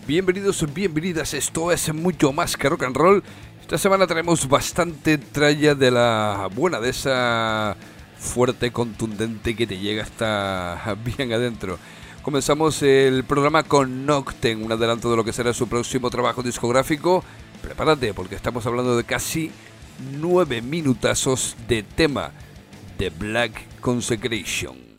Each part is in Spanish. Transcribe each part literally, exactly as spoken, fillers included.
Bienvenidos, bienvenidas, esto es mucho más que rock and roll. Esta semana tenemos bastante tralla de la buena, de esa fuerte, contundente que te llega hasta bien adentro. Comenzamos el programa con Noctem, un adelanto de lo que será su próximo trabajo discográfico. Prepárate porque estamos hablando de casi nueve minutazos de tema, The Black Consecration.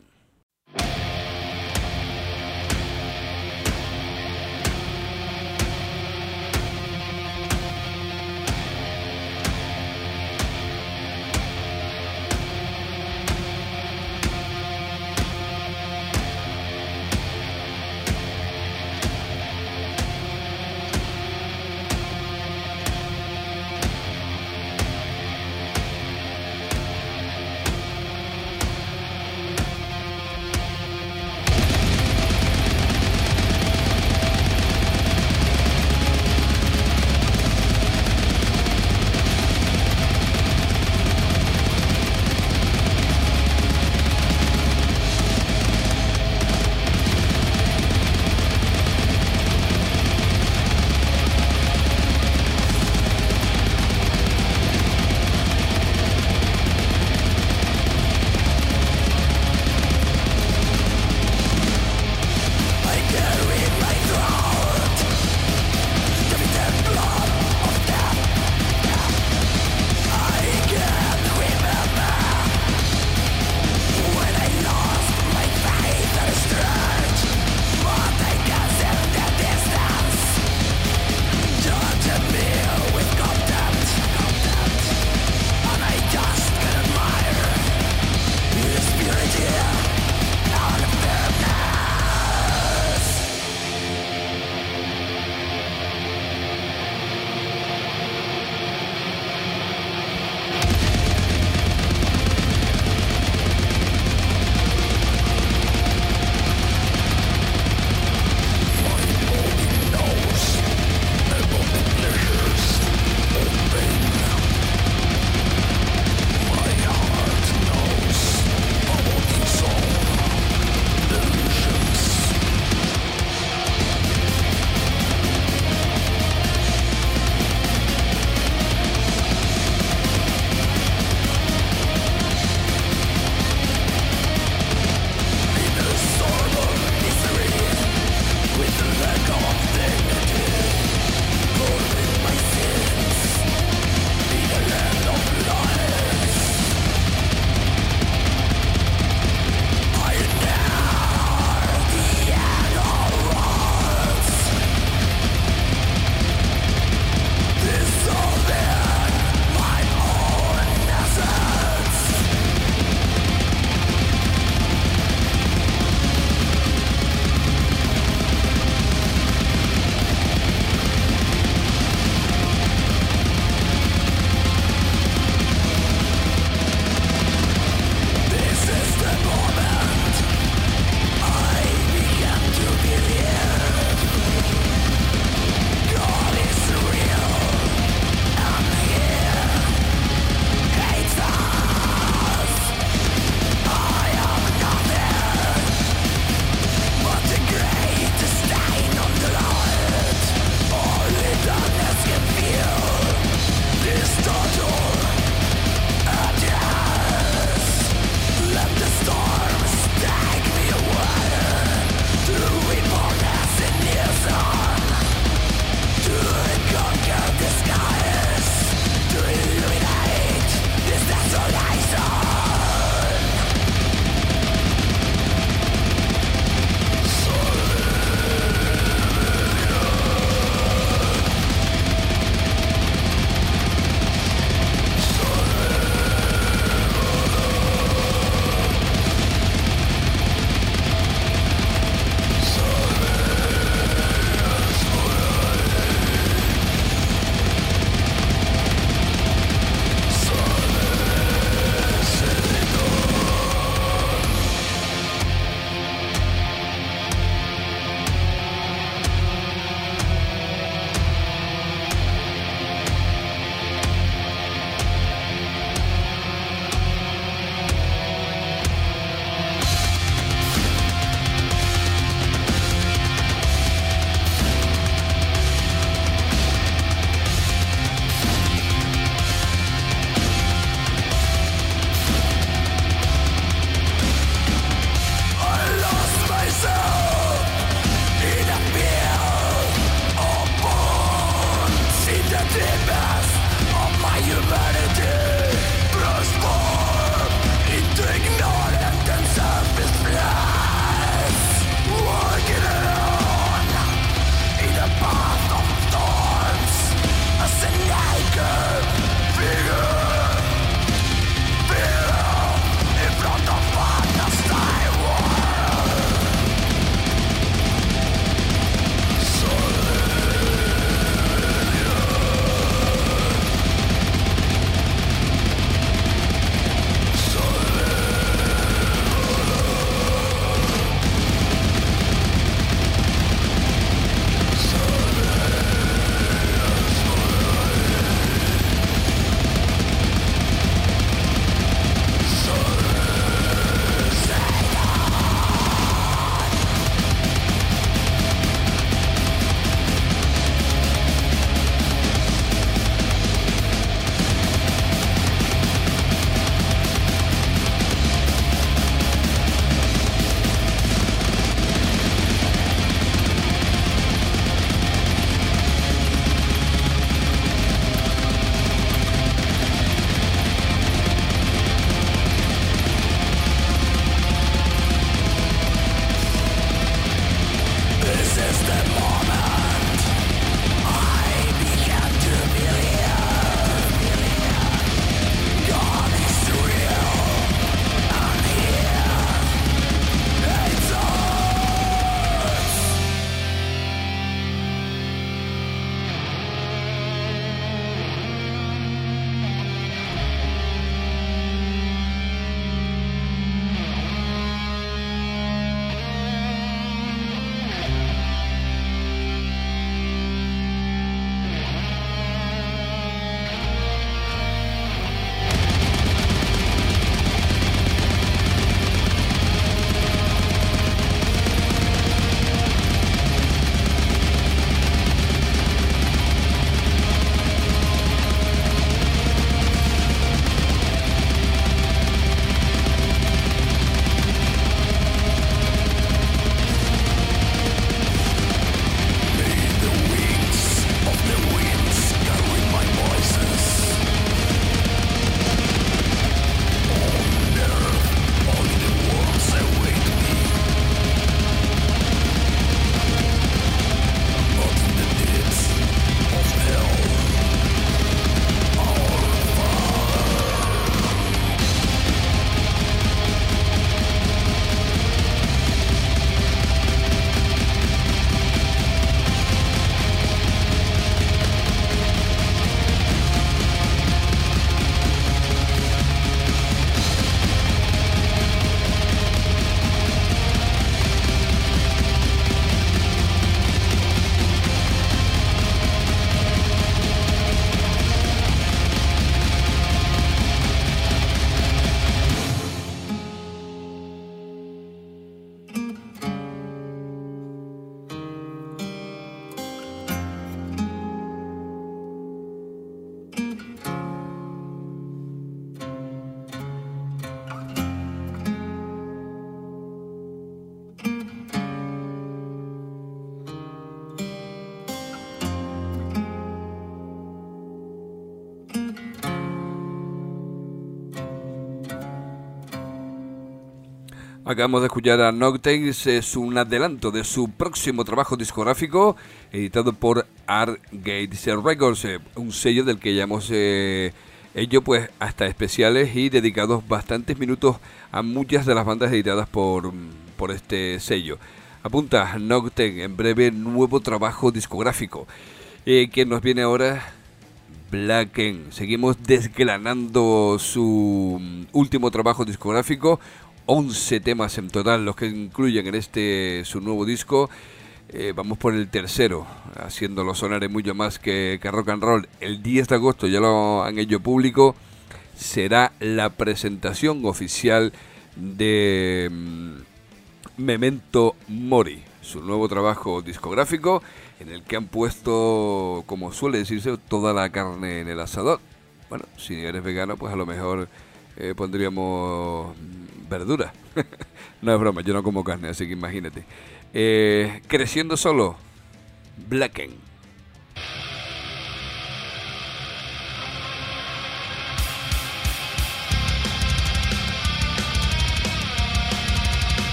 Acabamos de escuchar a Noctex, es un adelanto de su próximo trabajo discográfico editado por Art Gates Records, un sello del que ya hemos eh, hecho pues hasta especiales y dedicados bastantes minutos a muchas de las bandas editadas por, por este sello. Apunta Noctex, en breve nuevo trabajo discográfico. Eh, ¿Quién nos viene ahora? Blacken. Seguimos desgranando su último trabajo discográfico. once temas en total los que incluyen en este su nuevo disco. Eh, vamos por el tercero, haciéndolo sonar en mucho más que, que rock and roll. El diez de agosto ya lo han hecho público. Será la presentación oficial de um, Memento Mori, su nuevo trabajo discográfico, en el que han puesto, como suele decirse, toda la carne en el asador. Bueno, si eres vegano, pues a lo mejor eh, pondríamos verdura. No es broma, yo no como carne, así que imagínate. Eh, creciendo solo, Blacken.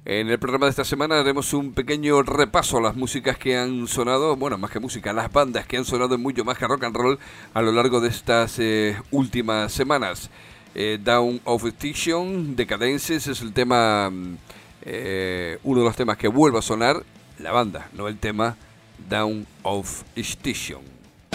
En el programa de esta semana haremos un pequeño repaso a las músicas que han sonado, bueno, más que música, las bandas que han sonado en mucho más que rock and roll a lo largo de estas eh, últimas semanas. Eh, Dawn of Extinction, Decadences es el tema, eh, uno de los temas que vuelve a sonar, la banda, no el tema Dawn of Extinction.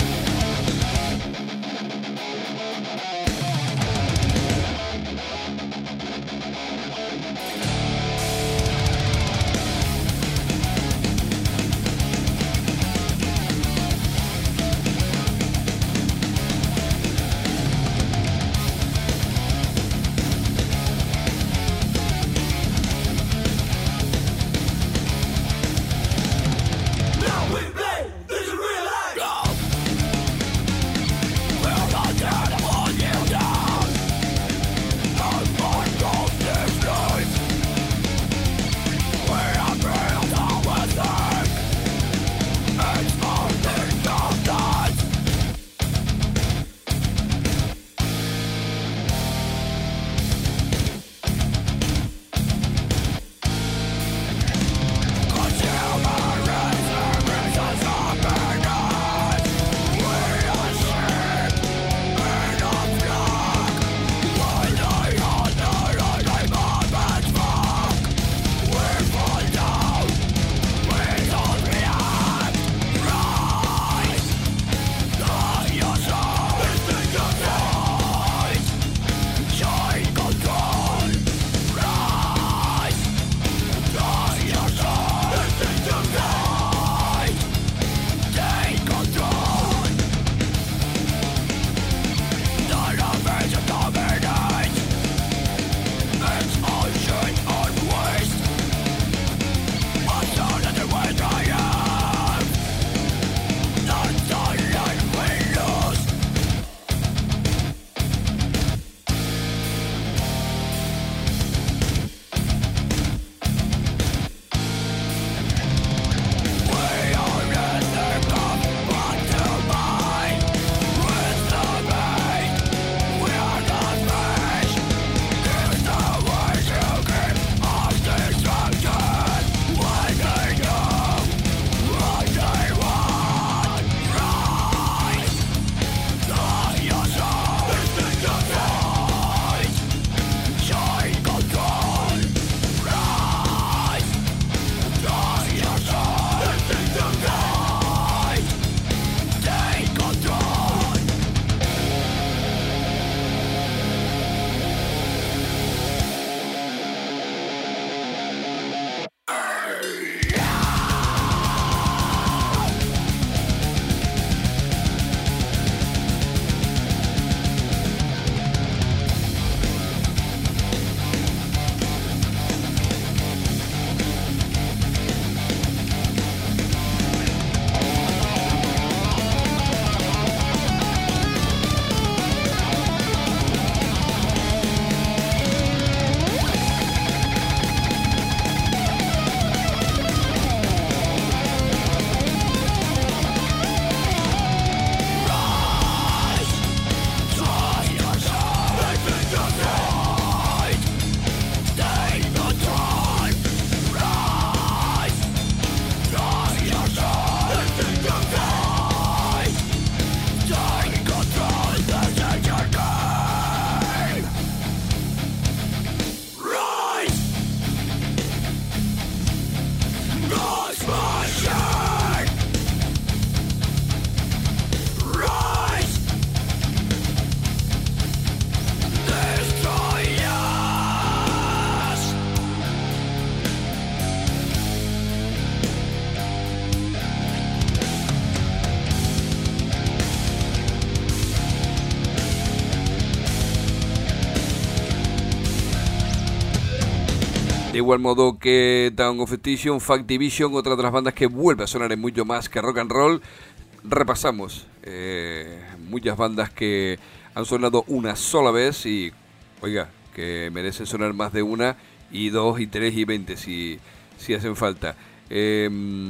De igual modo que Dawn of Extinction, Fact Division, otra de las bandas que vuelve a sonar en mucho más que rock and roll. Repasamos eh, muchas bandas que han sonado una sola vez y, oiga, que merecen sonar más de una y dos y tres y veinte si, si hacen falta. Eh,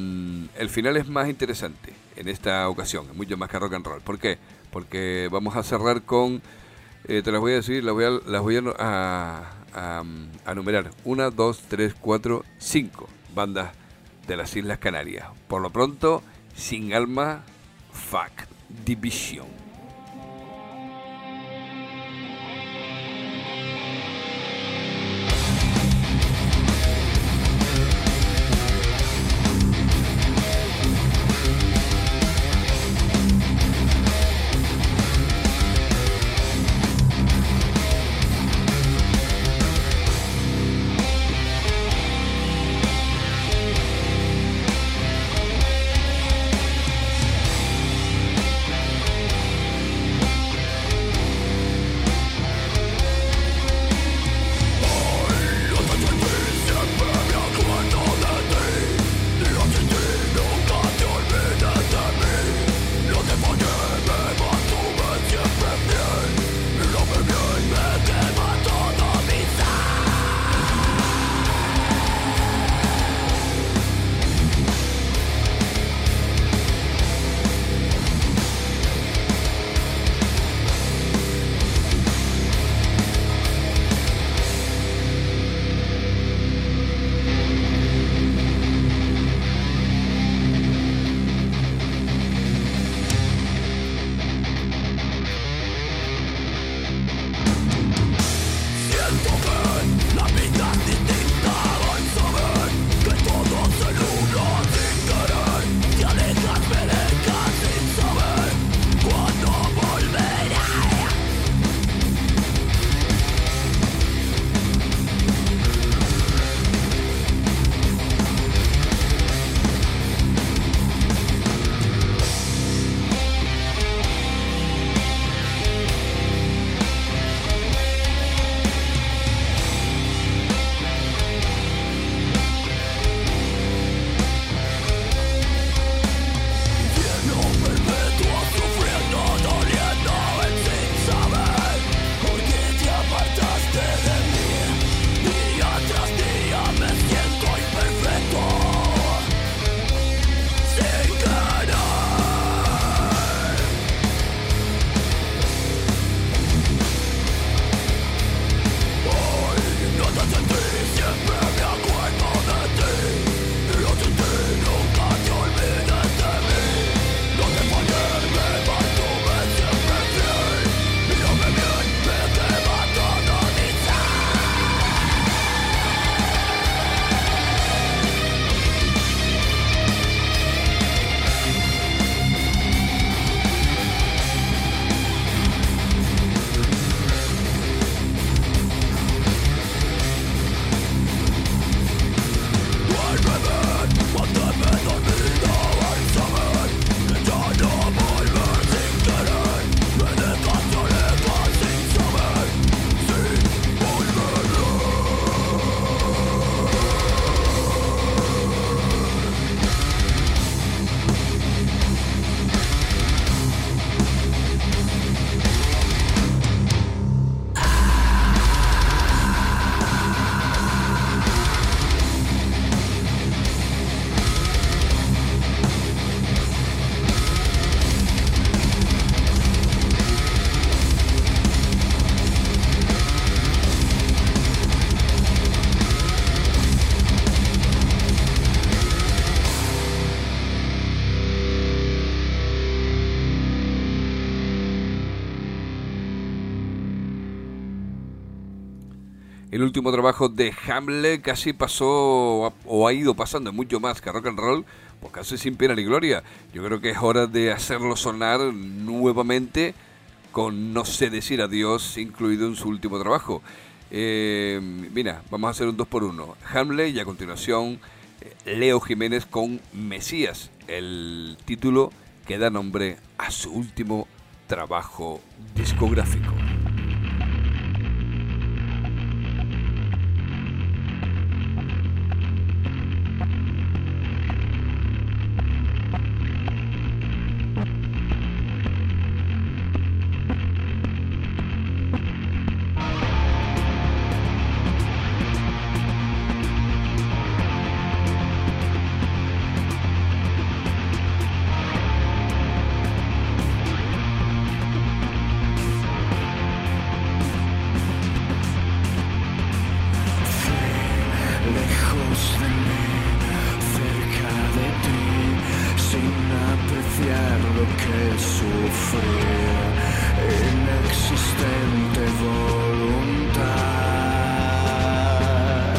el final es más interesante en esta ocasión, mucho más que rock and roll. ¿Por qué? Porque vamos a cerrar con, eh, te las voy a decir, las voy a, las voy a, a, a, a numerar. Una, dos, tres, cuatro, cinco bandas de las Islas Canarias. Por lo pronto, Sin Alma, Fact Division. El último trabajo de Hamlet casi pasó o ha ido pasando mucho más que rock and roll, pues casi sin pena ni gloria. Yo creo que es hora de hacerlo sonar nuevamente con No sé decir adiós incluido en su último trabajo. Eh, mira, vamos a hacer un dos por uno. Hamlet y a continuación Leo Jiménez con Mesías, el título que da nombre a su último trabajo discográfico. de mí, cerca de ti, sin apreciar lo que sufrir, inexistente voluntad.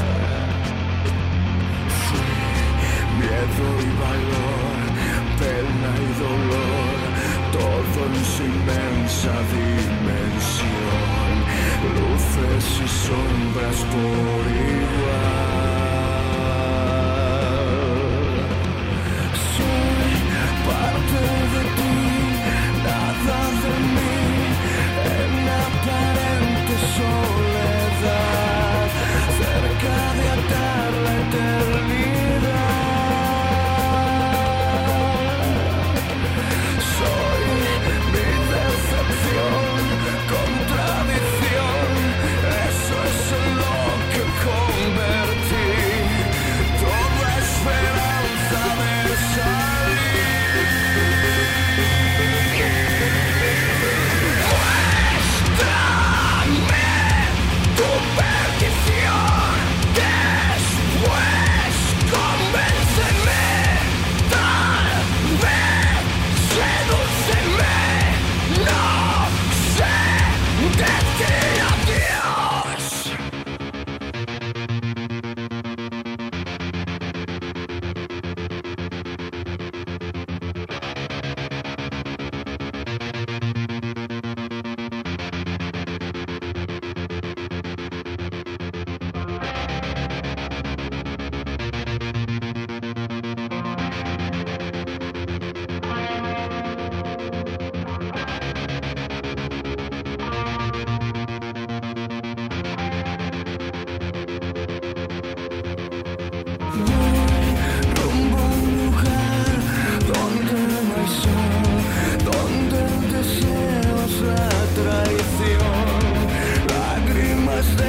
Fui miedo y valor, pena y dolor, todo en su inmensa dimensión, luces y sombras por igual. Soy parte de ti, nada de mí, en aparente soledad, cerca de atar la eternidad. Soy mi decepción, contradicción, eso es en lo que convertí toda esperanza de salir. Muéstrame tu perdición, después convénceme, tal vez sedúceme, no sé decir adiós. Rumbo a un lugar donde no hay sol, donde el deseo es la traición, lágrimas de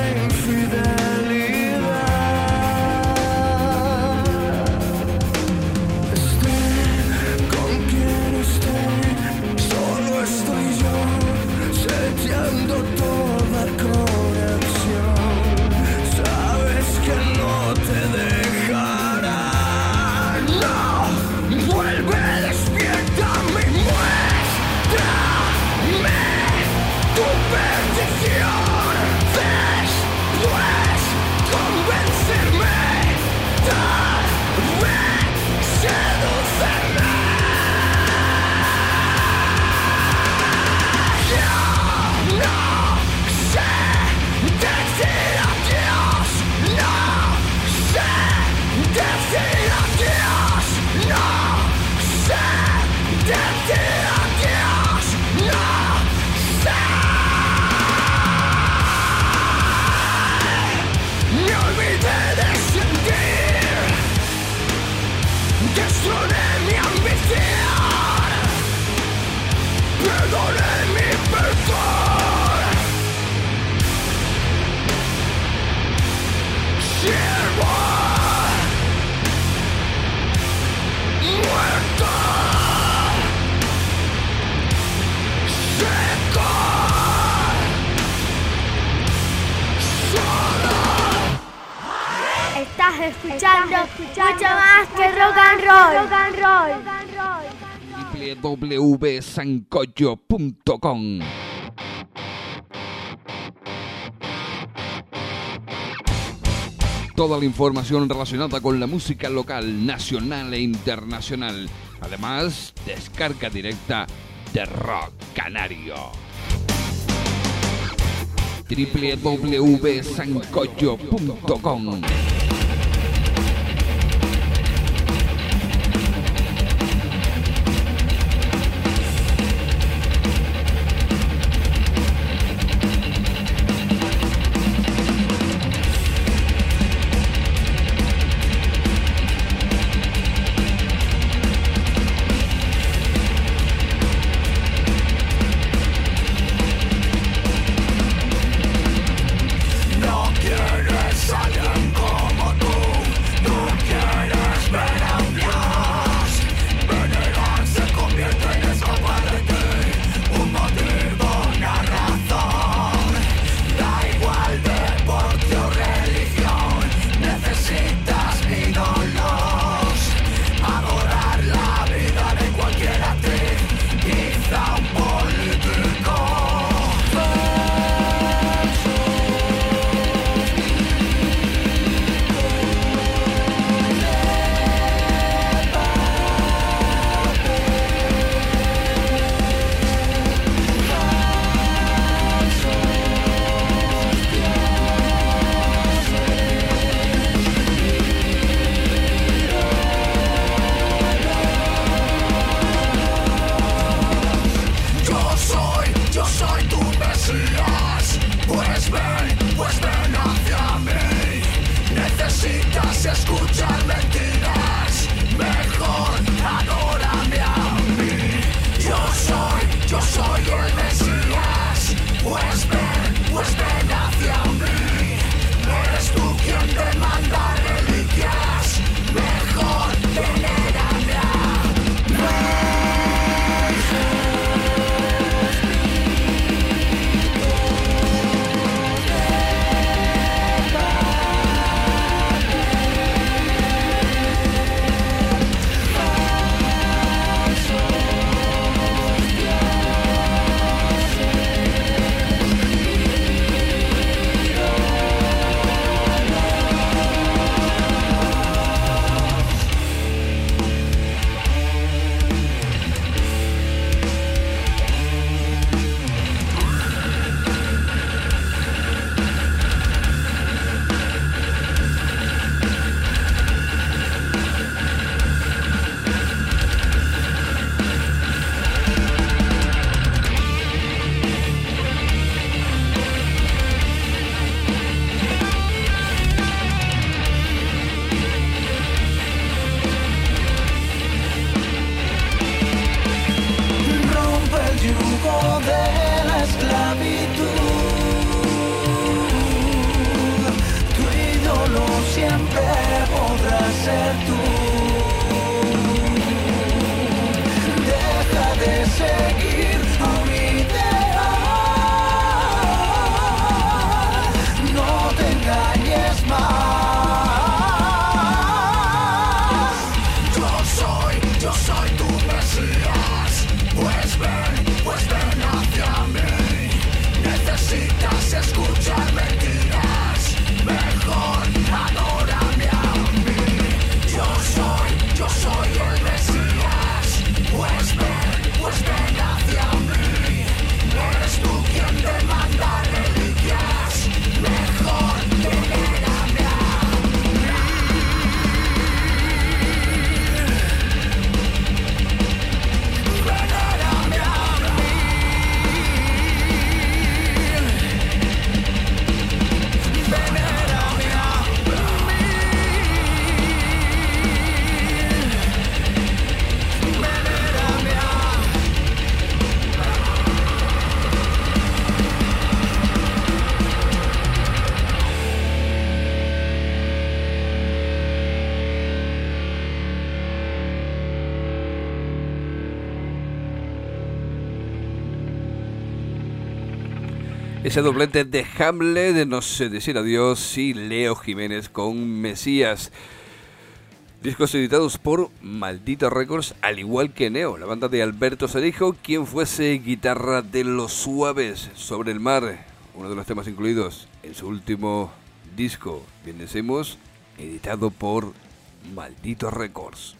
infidelidad. Esté con quien esté, solo estoy yo, sellando toda conexión. Sabes que no te dejará. No, vuelve, despierta mi muéstrame tu perdición, después convencerme, tal vez sedúceme. Yo no sé decir adiós, no sé decir adiós, no sé decir adiós, no sé. Me olvidé de sentir, destroné mi ambición, perdoné mi perdón. Siervo muerto, seco, solo. Estás escuchando mucho más que rock and roll. Rock and roll. w w w punto sancocho punto com. Toda la información relacionada con la música local, nacional e internacional. Además, descarga directa de Rock Canario. w w w punto sancocho punto com. No quieres aliento. necesitas escuchar mentiras, mejor adórame a mí. Yo soy, yo soy el Mesías, pues ven, pues ven hacia mí. Eres tú quien te manda reliquias, mejor venérame a mí. Ese doblete de Hamlet de No sé decir adiós y Leo Jiménez con Mesías. Discos editados por Maldito Records, al igual que Neo, la banda de Alberto Sarijo, quien fuese guitarra de Los Suaves sobre el mar, uno de los temas incluidos en su último disco, bien decimos, editado por Maldito Records.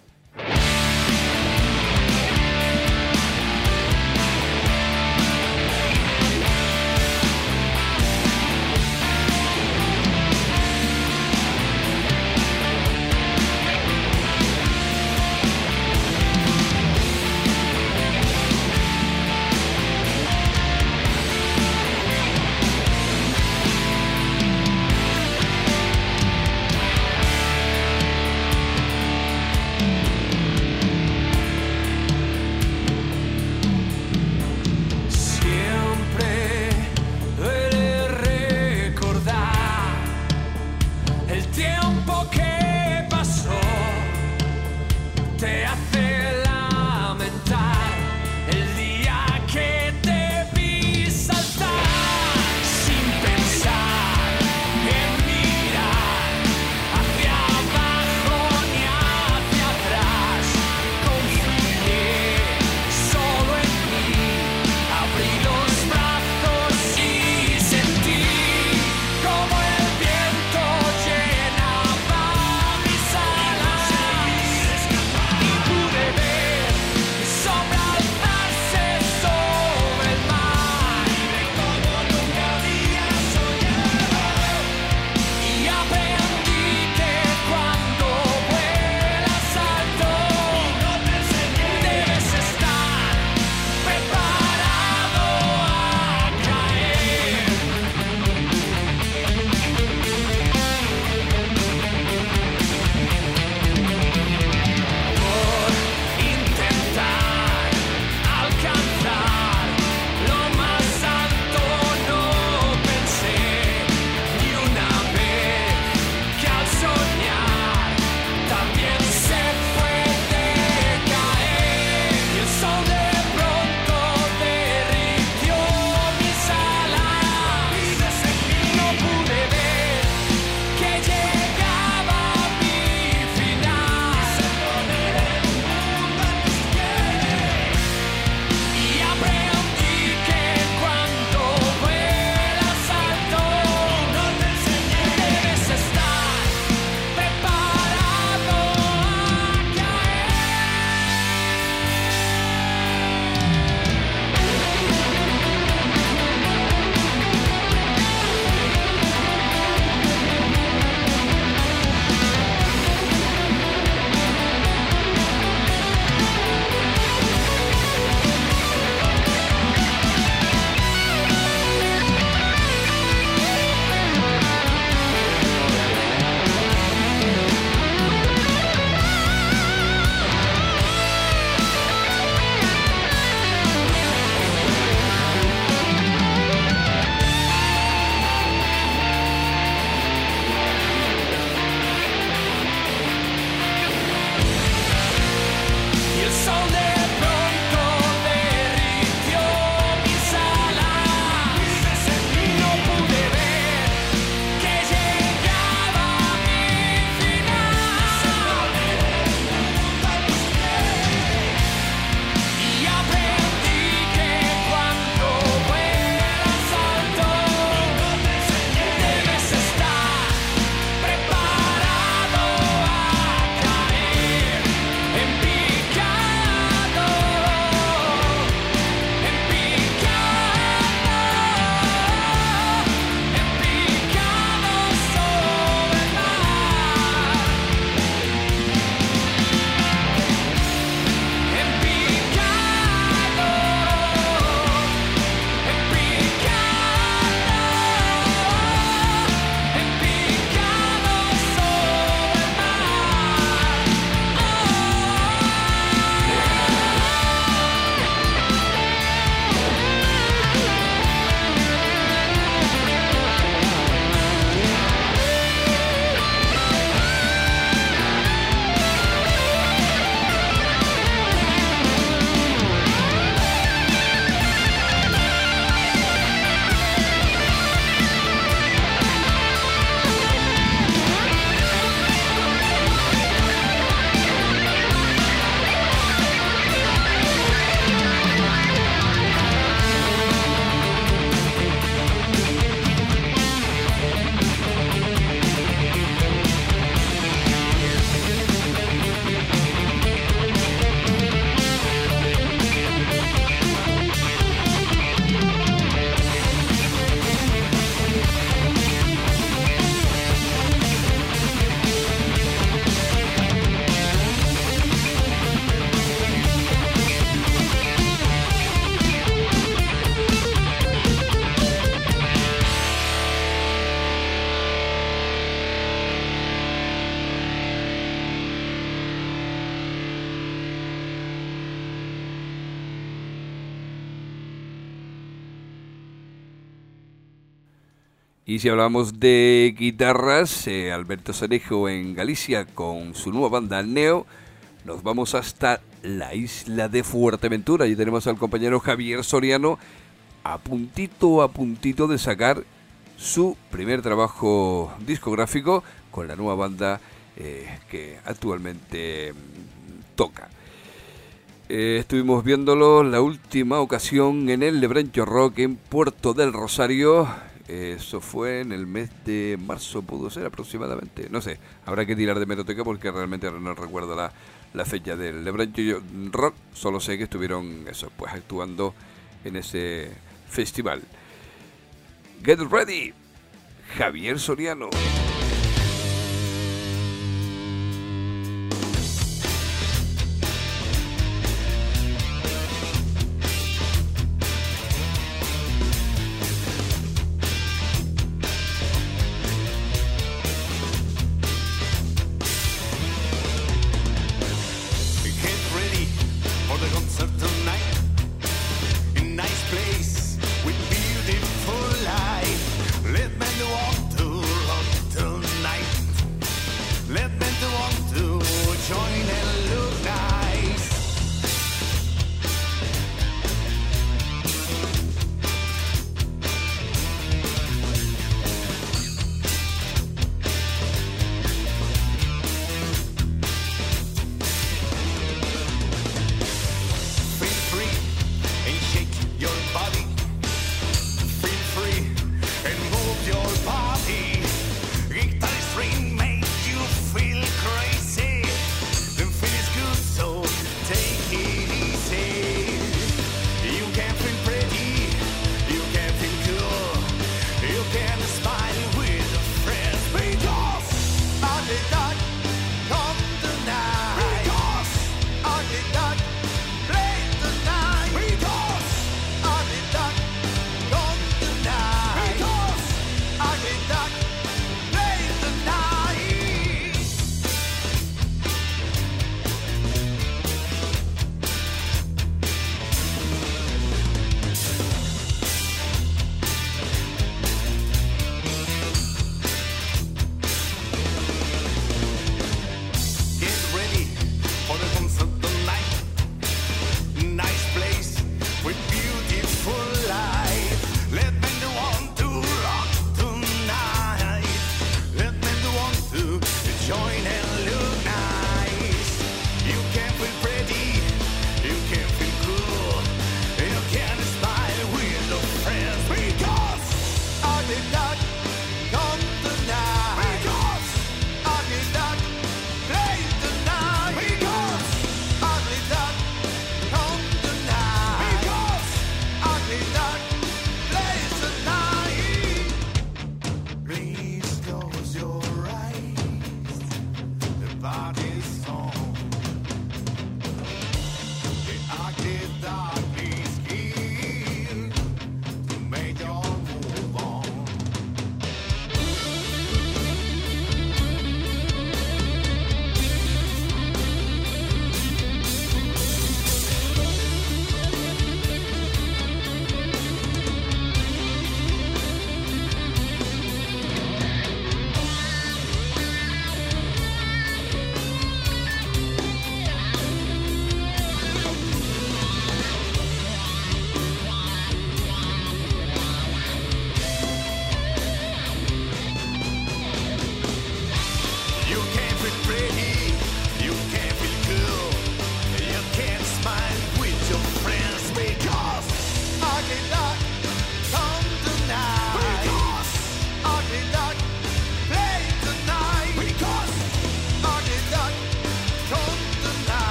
Y si hablamos de guitarras, eh, Alberto Cerejo en Galicia con su nueva banda Neo, nos vamos hasta la isla de Fuerteventura. Y tenemos al compañero Javier Soriano a puntito, a puntito de sacar su primer trabajo discográfico con la nueva banda eh, que actualmente mm, toca. Eh, estuvimos viéndolo la última ocasión en el Lebrancho Rock en Puerto del Rosario. Eh, eso fue en el mes de marzo, pudo ser aproximadamente. No sé, habrá que tirar de hemeroteca porque realmente no recuerdo la, la fecha del Lebrancho Rock. Solo sé que estuvieron eso, pues actuando en ese festival. Get ready, Javier Soriano.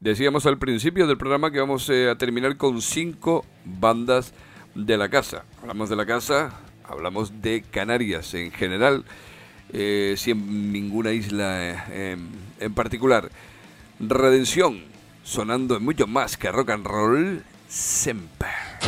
Decíamos al principio del programa que vamos eh, a terminar con cinco bandas de la casa. Hablamos de la casa, hablamos de Canarias en general, eh, sin ninguna isla eh, en, en particular. Redención, sonando en mucho más que rock and roll, siempre.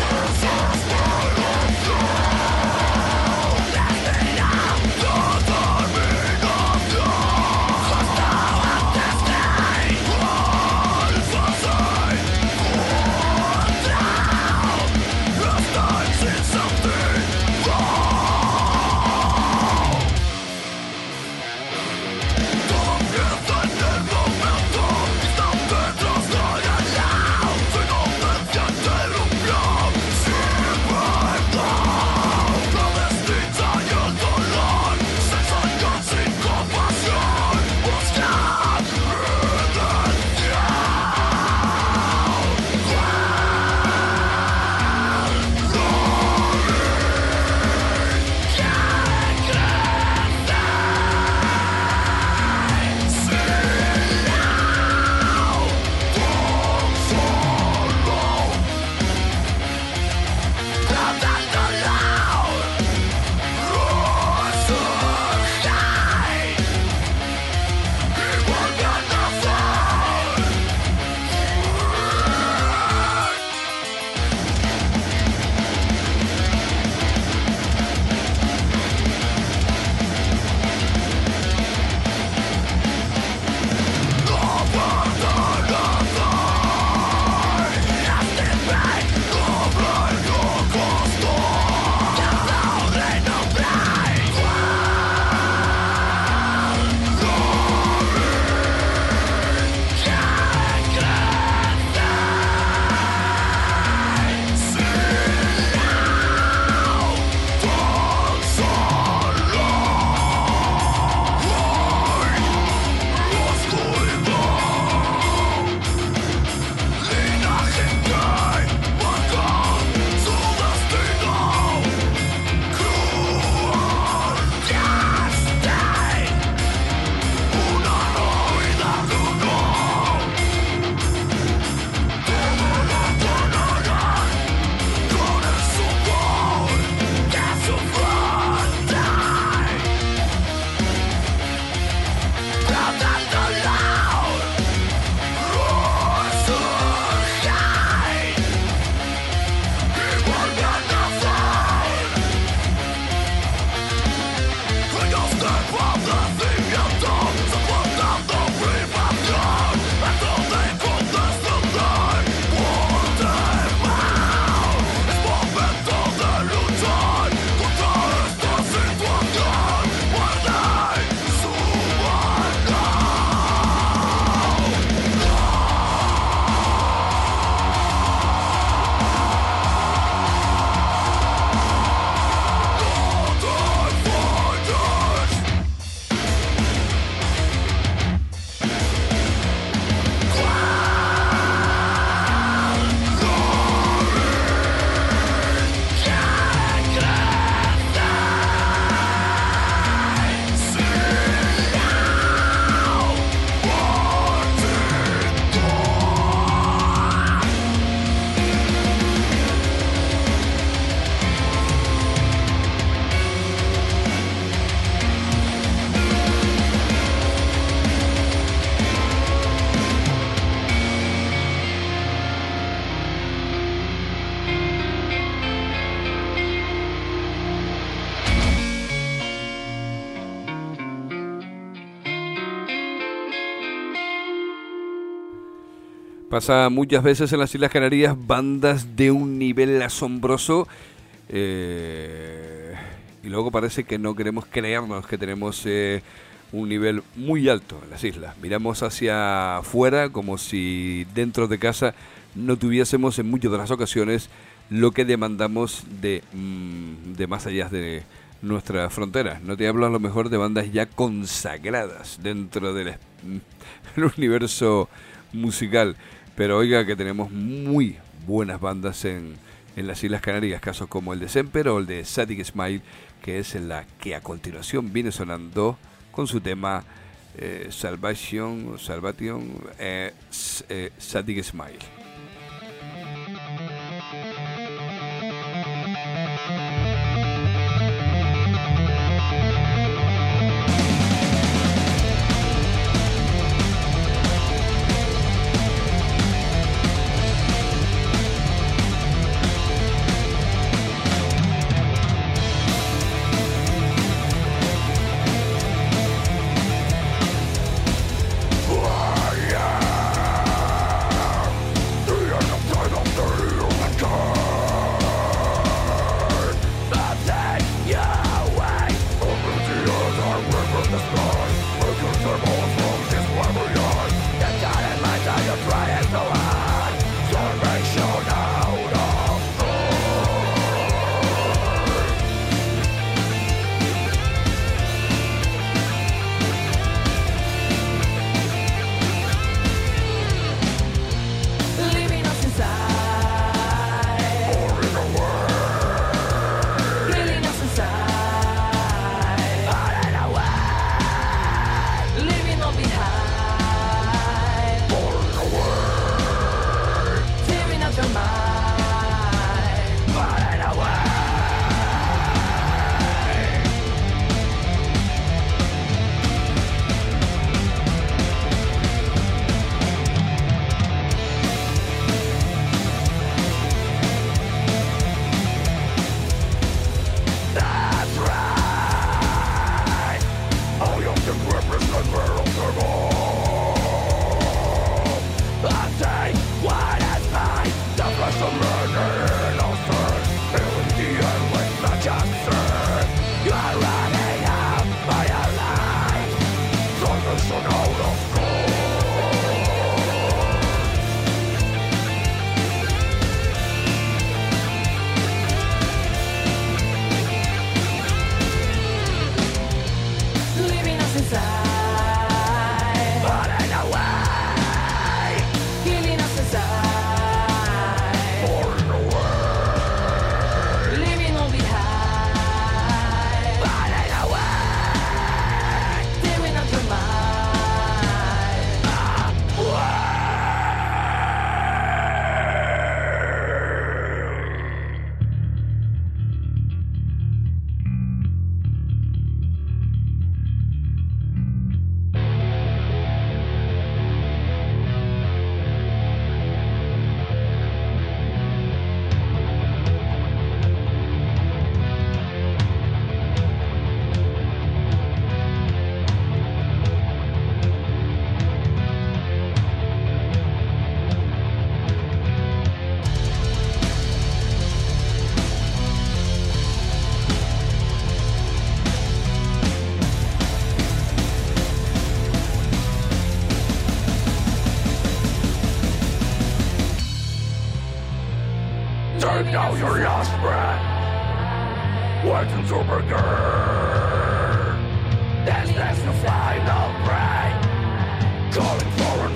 Pasa muchas veces en las Islas Canarias, bandas de un nivel asombroso, eh, y luego parece que no queremos creernos que tenemos eh, un nivel muy alto en las islas. Miramos hacia afuera como si dentro de casa no tuviésemos en muchas de las ocasiones lo que demandamos de, mm, de más allá de nuestras fronteras. No te hablo a lo mejor de bandas ya consagradas dentro del el universo musical, pero oiga que tenemos muy buenas bandas en, en las Islas Canarias, casos como el de Semper o el de Satic Smile, que es la que a continuación viene sonando con su tema eh, Salvation, Salvation, eh, eh, Satic Smile. Take now your last breath. Waiting to begin. This is the final break. Calling for an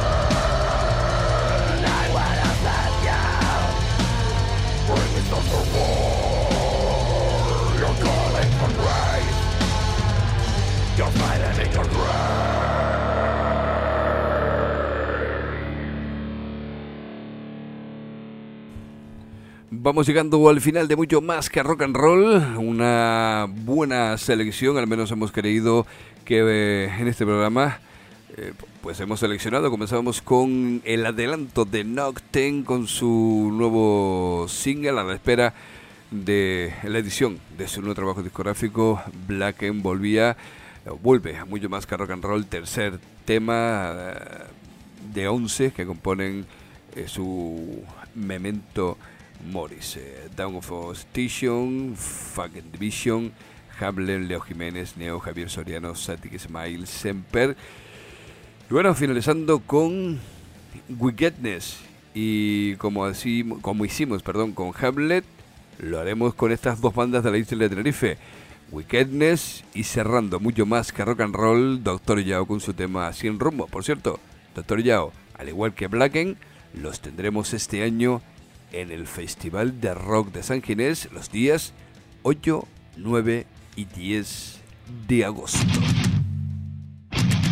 end. I wanna let you. Bring me some for war. You're calling for grace. You're fighting in your grave. Vamos llegando al final de mucho más que rock and roll, una buena selección, al menos hemos creído que eh, en este programa eh, pues hemos seleccionado. Comenzamos con el adelanto de Noctem con su nuevo single a la espera de la edición de su nuevo trabajo discográfico. Blacken volvía, eh, vuelve a mucho más que rock and roll, tercer tema eh, de once que componen eh, su Memento Morris, eh, Down of Station, Fucking Division, Hamlet, Leo Jiménez, Neo, Javier Soriano, Satic Smile, Semper. Y bueno, finalizando con Wickedness. Y como, así, como hicimos perdón, con Hamlet, lo haremos con estas dos bandas de la isla de Tenerife, Wickedness, y cerrando mucho más que rock and roll, Doctor Yao con su tema Sin Rumbo. Por cierto, Doctor Yao, al igual que Blacken, los tendremos este año en el Festival de Rock de San Ginés los días ocho, nueve y diez de agosto.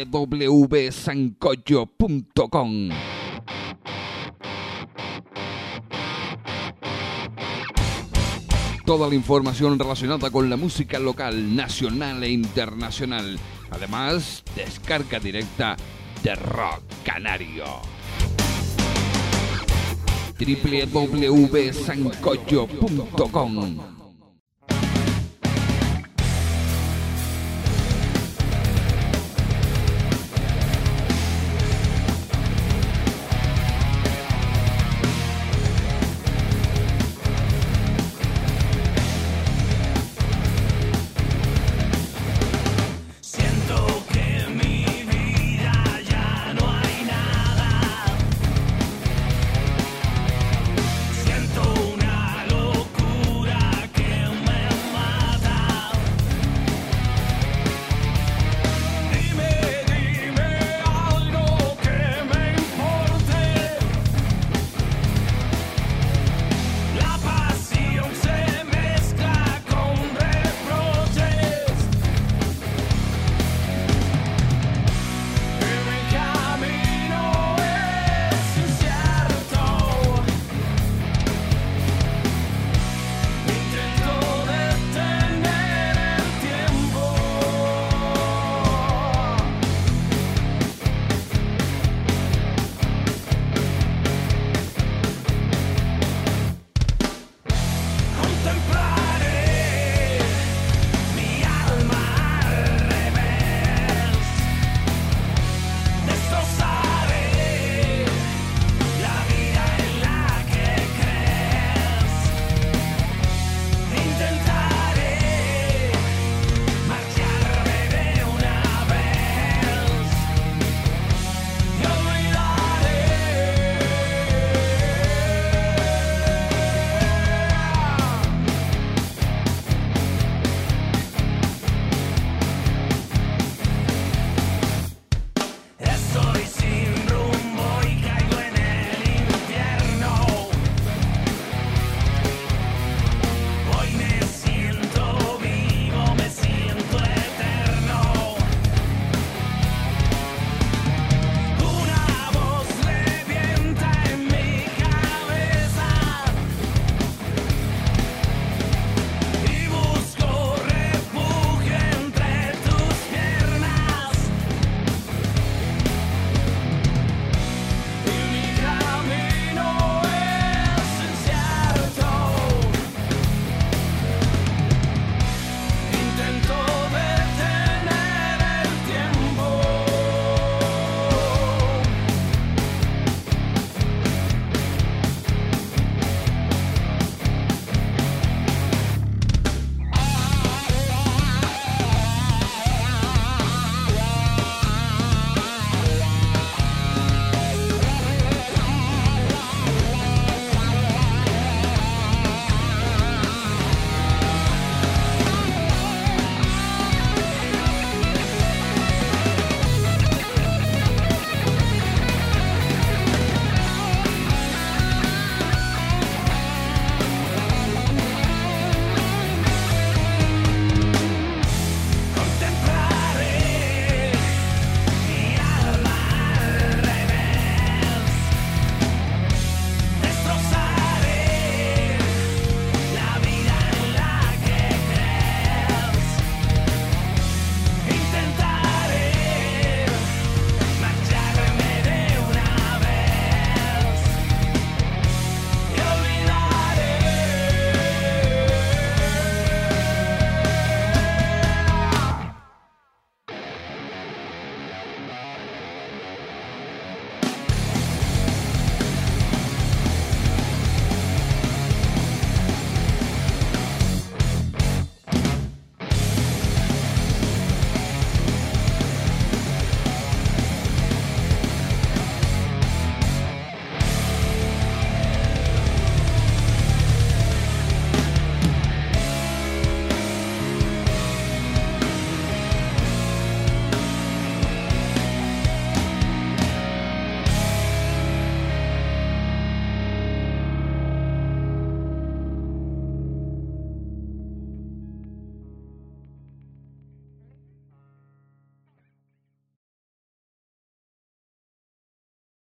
w w w punto sancocho punto com. Toda la información relacionada con la música local, nacional e internacional. Además, descarga directa de Rock Canario. w w w punto sancocho punto com.